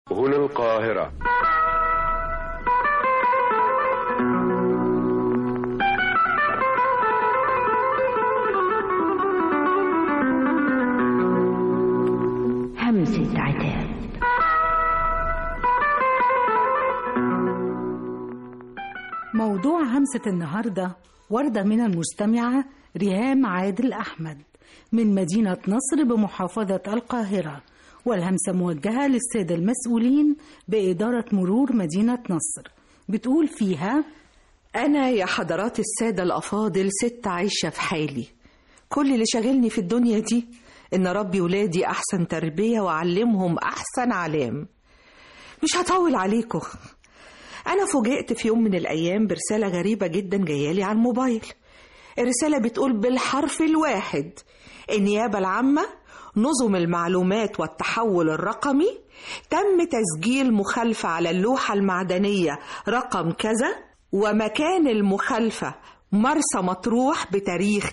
هنا القاهرة. همسة عتاب. موضوع همسة النهاردة وردة من المستمعة ريهام عادل أحمد من مدينة نصر بمحافظة القاهرة، والهمسة موجهة للسادة المسؤولين بإدارة مرور مدينة نصر. بتقول فيها: أنا يا حضرات السادة الأفاضل ست عايشة في حالي، كل اللي شاغلني في الدنيا دي إن ربي ولادي أحسن تربية وأعلمهم أحسن علام. مش هطول عليكم. أنا فوجئت في يوم من الأيام برسالة غريبة جدا جايالي على الموبايل. الرسالة بتقول بالحرف الواحد: النيابة العامة نظم المعلومات والتحول الرقمي تم تسجيل مخالفة على اللوحة المعدنية رقم كذا، ومكان المخالفة مرسى مطروح بتاريخ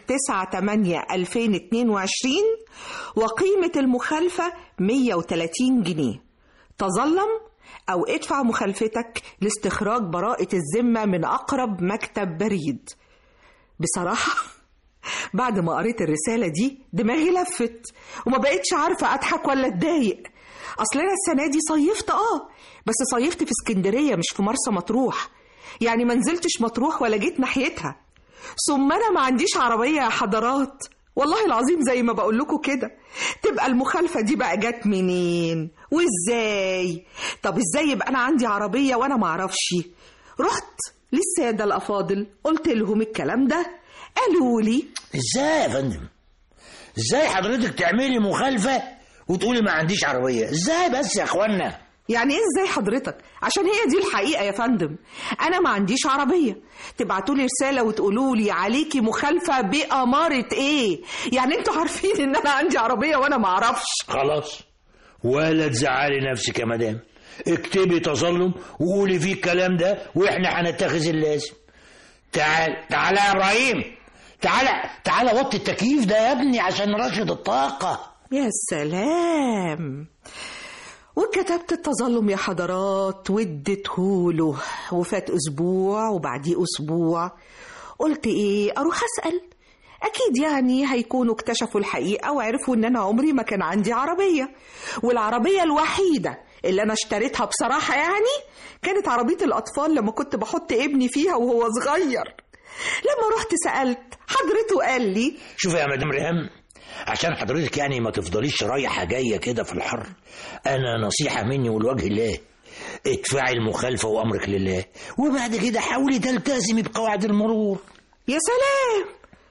9/8/2022، وقيمة المخالفة 130 جنيه. تظلم أو ادفع مخالفتك لاستخراج براءة الذمة من أقرب مكتب بريد. بصراحة بعد ما قريت الرسالة دي دماغي لفت وما بقتش عارفة أضحك ولا أتضايق. أصل أنا السنة دي صيفت بس صيفت في اسكندرية مش في مرسى مطروح، يعني ما نزلتش مطروح ولا جيت ناحيتها. ثم أنا ما عنديش عربية يا حضرات، والله العظيم زي ما بقول لكم كده. تبقى المخالفة دي بقى جت منين وإزاي؟ طب إزاي يبقى أنا عندي عربية وأنا ما أعرفش؟ رحت للسادة الأفاضل قلت لهم الكلام ده، قالوا لي: ازاي يا فندم؟ ازاي حضرتك تعملي مخالفة وتقولي ما عنديش عربية؟ ازاي بس يا اخوانا؟ يعني ايه ازاي حضرتك؟ عشان هي دي الحقيقة يا فندم، انا ما عنديش عربية. تبعتولي رسالة وتقولولي عليكي مخالفة بأمارة ايه؟ يعني انتوا عارفين ان انا عندي عربية وانا ما اعرفش. خلاص ولا تزعلي نفسك يا مدام، اكتبي تظلم وقولي فيه الكلام ده واحنا هنتخذ اللازم. تعال يا ابراهيم، تعال وطي التكييف ده يا ابني عشان رشد الطاقة. يا سلام. وكتبت التظلم يا حضرات واديتهوله، وفات اسبوع وبعديه اسبوع. قلت ايه اروح اسأل، اكيد يعني هيكونوا اكتشفوا الحقيقة وعرفوا ان انا عمري ما كان عندي عربية، والعربية الوحيدة اللي انا اشتريتها بصراحة يعني كانت عربية الاطفال لما كنت بحط ابني فيها وهو صغير. لما رحت سألت حضرته قال لي: شوف يا مدام ريهام، عشان حضرتك يعني ما تفضليش رايحة جاية كده في الحر، أنا نصيحة مني ولوجه الله، ادفعي المخالفة وأمرك لله، وبعد كده حاولي تلتزمي بقواعد المرور. يا سلام.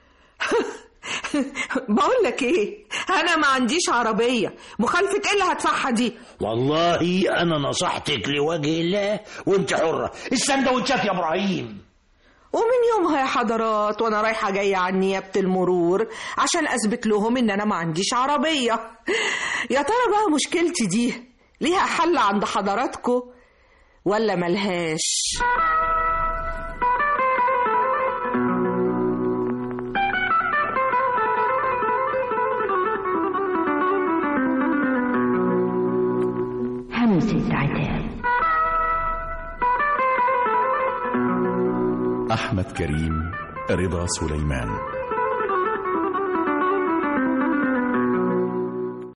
بقول لك ايه، انا ما عنديش عربية، مخالفة ايه اللي هدفعها دي؟ والله انا نصحتك لوجه الله وانت حرة. السندوتشات يا ابراهيم. ومن يومها يا حضرات وانا رايحة جاية عن نيابة المرور عشان اثبت لهم ان انا ما عنديش عربية. يا ترى بقى مشكلتي دي ليها حل عند حضراتكم ولا ملهاش؟ همسة عتاب. أحمد كريم، رضا سليمان.